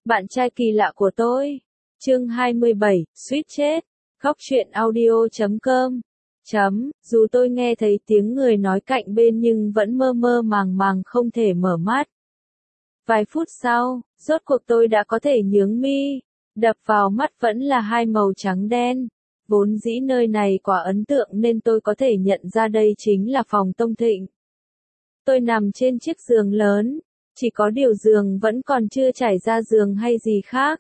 Bạn trai kỳ lạ của tôi. Chương 27, suýt chết. Góc truyện audio.com. Dù tôi nghe thấy tiếng người nói cạnh bên nhưng vẫn mơ mơ màng màng không thể mở mắt. Vài phút sau, rốt cuộc tôi đã có thể nhướng mi. Đập vào mắt vẫn là hai màu trắng đen. Vốn dĩ nơi này quá ấn tượng nên tôi có thể nhận ra đây chính là phòng Tông Thịnh. Tôi nằm trên chiếc giường lớn. Chỉ có điều giường vẫn còn chưa trải ra giường hay gì khác.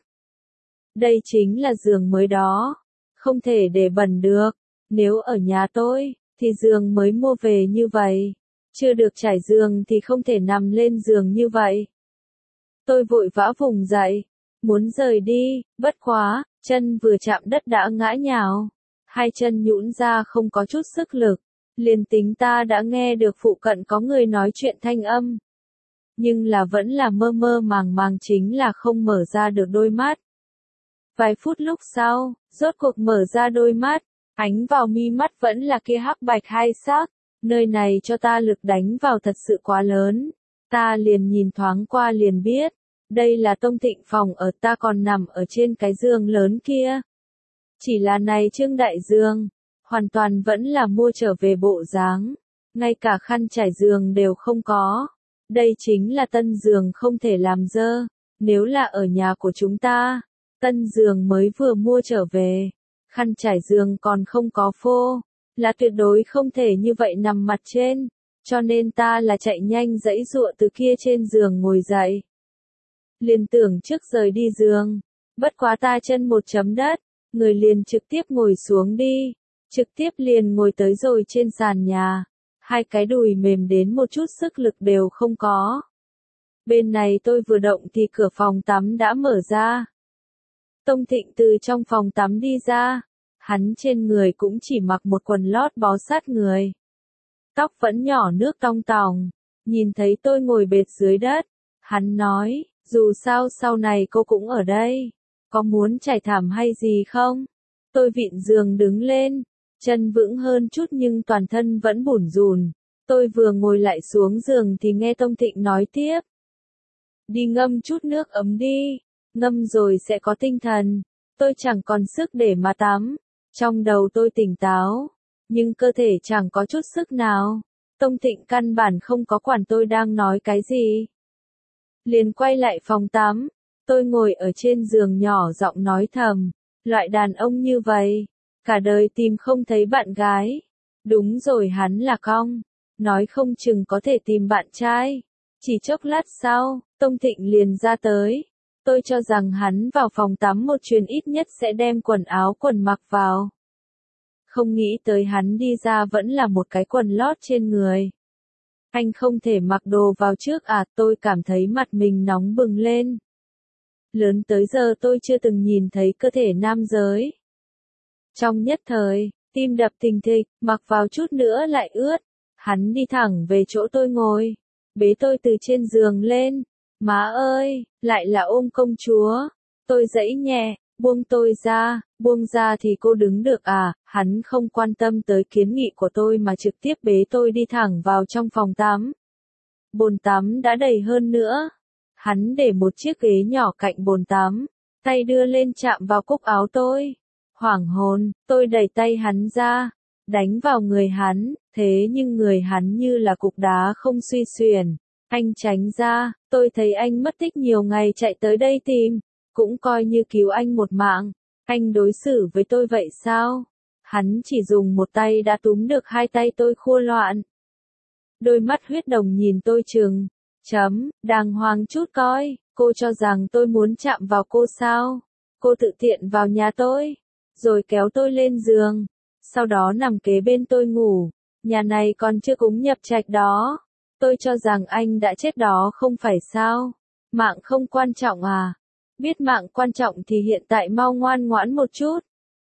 Đây chính là giường mới đó. Không thể để bẩn được. Nếu ở nhà tôi, thì giường mới mua về như vậy. Chưa được trải giường thì không thể nằm lên giường như vậy. Tôi vội vã vùng dậy. Muốn rời đi, bất quá, chân vừa chạm đất đã ngã nhào. Hai chân nhũn ra không có chút sức lực. Liền tính ta đã nghe được phụ cận có người nói chuyện thanh âm. Nhưng là vẫn là mơ mơ màng màng chính là không mở ra được đôi mắt. Vài phút lúc sau, rốt cuộc mở ra đôi mắt, ánh vào mi mắt vẫn là kia hắc bạch hai sắc, nơi này cho ta lực đánh vào thật sự quá lớn. Ta liền nhìn thoáng qua liền biết, đây là Tông Thịnh phòng ở, ta còn nằm ở trên cái giường lớn kia. Chỉ là này trương đại giường, hoàn toàn vẫn là mua trở về bộ dáng, ngay cả khăn trải giường đều không có. Đây chính là tân giường không thể làm dơ, nếu là ở nhà của chúng ta, tân giường mới vừa mua trở về, khăn trải giường còn không có phô, là tuyệt đối không thể như vậy nằm mặt trên, cho nên ta là chạy nhanh giãy giụa từ kia trên giường ngồi dậy. Liền tưởng trước rời đi giường, bất quá ta chân một chấm đất, người liền trực tiếp ngồi xuống đi, trực tiếp liền ngồi tới rồi trên sàn nhà. Hai cái đùi mềm đến một chút sức lực đều không có. Bên này tôi vừa động thì cửa phòng tắm đã mở ra. Tông Thịnh từ trong phòng tắm đi ra. Hắn trên người cũng chỉ mặc một quần lót bó sát người. Tóc vẫn nhỏ nước tong tòng. Nhìn thấy tôi ngồi bệt dưới đất. Hắn nói, dù sao sau này cô cũng ở đây. Có muốn trải thảm hay gì không? Tôi vịn giường đứng lên. Chân vững hơn chút nhưng toàn thân vẫn bủn rủn. Tôi vừa ngồi lại xuống giường thì nghe Tông Thịnh nói tiếp. Đi ngâm chút nước ấm đi, ngâm rồi sẽ có tinh thần. Tôi chẳng còn sức để mà tắm. Trong đầu tôi tỉnh táo, nhưng cơ thể chẳng có chút sức nào. Tông Thịnh căn bản không có quản tôi đang nói cái gì. Liền quay lại phòng tắm, tôi ngồi ở trên giường nhỏ giọng nói thầm. Loại đàn ông như vậy, cả đời tìm không thấy bạn gái. Đúng rồi, hắn là cong, nói không chừng có thể tìm bạn trai. Chỉ chốc lát sau, Tông Thịnh liền ra tới. Tôi cho rằng hắn vào phòng tắm một chuyến ít nhất sẽ đem quần áo quần mặc vào. Không nghĩ tới hắn đi ra vẫn là một cái quần lót trên người. Anh không thể mặc đồ vào trước à? Tôi cảm thấy mặt mình nóng bừng lên. Lớn tới giờ tôi chưa từng nhìn thấy cơ thể nam giới. Trong nhất thời, tim đập thình thịch, mặc vào chút nữa lại ướt. Hắn đi thẳng về chỗ tôi ngồi, bế tôi từ trên giường lên. Má ơi, lại là ôm công chúa. Tôi giãy nhẹ, buông tôi ra, buông ra thì cô đứng được à? Hắn không quan tâm tới kiến nghị của tôi mà trực tiếp bế tôi đi thẳng vào trong phòng tắm. Bồn tắm đã đầy hơn nữa. Hắn để một chiếc ghế nhỏ cạnh bồn tắm, tay đưa lên chạm vào cúc áo tôi. Hoảng hồn, tôi đẩy tay hắn ra, đánh vào người hắn, thế nhưng người hắn như là cục đá không suy xuyển. Anh tránh ra, tôi thấy anh mất tích nhiều ngày chạy tới đây tìm, cũng coi như cứu anh một mạng. Anh đối xử với tôi vậy sao? Hắn chỉ dùng một tay đã túm được hai tay tôi khua loạn. Đôi mắt huyết đồng nhìn tôi trừng. Đàng hoàng chút coi, cô cho rằng tôi muốn chạm vào cô sao? Cô tự tiện vào nhà tôi, rồi kéo tôi lên giường, sau đó nằm kế bên tôi ngủ. Nhà này còn chưa cúng nhập trạch đó. Tôi cho rằng anh đã chết đó không phải sao? Mạng không quan trọng à? Biết mạng quan trọng thì hiện tại mau ngoan ngoãn một chút.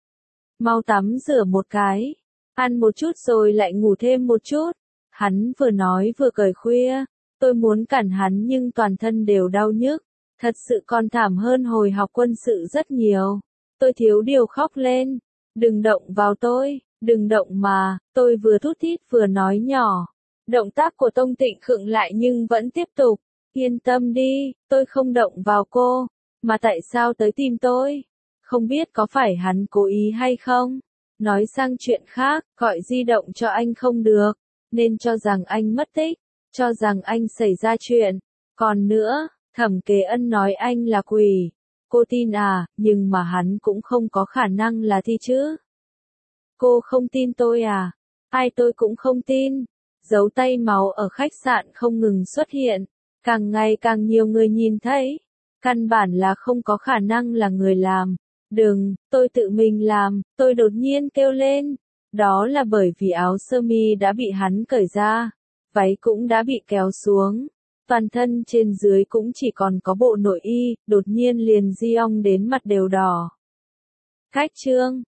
Mau tắm rửa một cái, ăn một chút rồi lại ngủ thêm một chút. Hắn vừa nói vừa cười khuya. Tôi muốn cản hắn nhưng toàn thân đều đau nhức. Thật sự còn thảm hơn hồi học quân sự rất nhiều. Tôi thiếu điều khóc lên. Đừng động vào tôi, đừng động mà. Tôi vừa thút thít vừa nói nhỏ. Động tác của Tông Thịnh khựng lại nhưng vẫn tiếp tục. Yên tâm đi, tôi không động vào cô. Mà tại sao tới tìm tôi? Không biết có phải hắn cố ý hay không? Nói sang chuyện khác, gọi di động cho anh không được, nên cho rằng anh mất tích, cho rằng anh xảy ra chuyện. Còn nữa, Thẩm Kế Ân nói anh là quỷ. Cô tin à, nhưng mà hắn cũng không có khả năng là thi chứ. Cô không tin tôi à? Ai tôi cũng không tin. Dấu tay máu ở khách sạn không ngừng xuất hiện, càng ngày càng nhiều người nhìn thấy. Căn bản là không có khả năng là người làm. Đừng, tôi tự mình làm, tôi đột nhiên kêu lên. Đó là bởi vì áo sơ mi đã bị hắn cởi ra, váy cũng đã bị kéo xuống. Toàn thân trên dưới cũng chỉ còn có bộ nội y, đột nhiên liền Di Ong đến mặt đều đỏ. Cách chương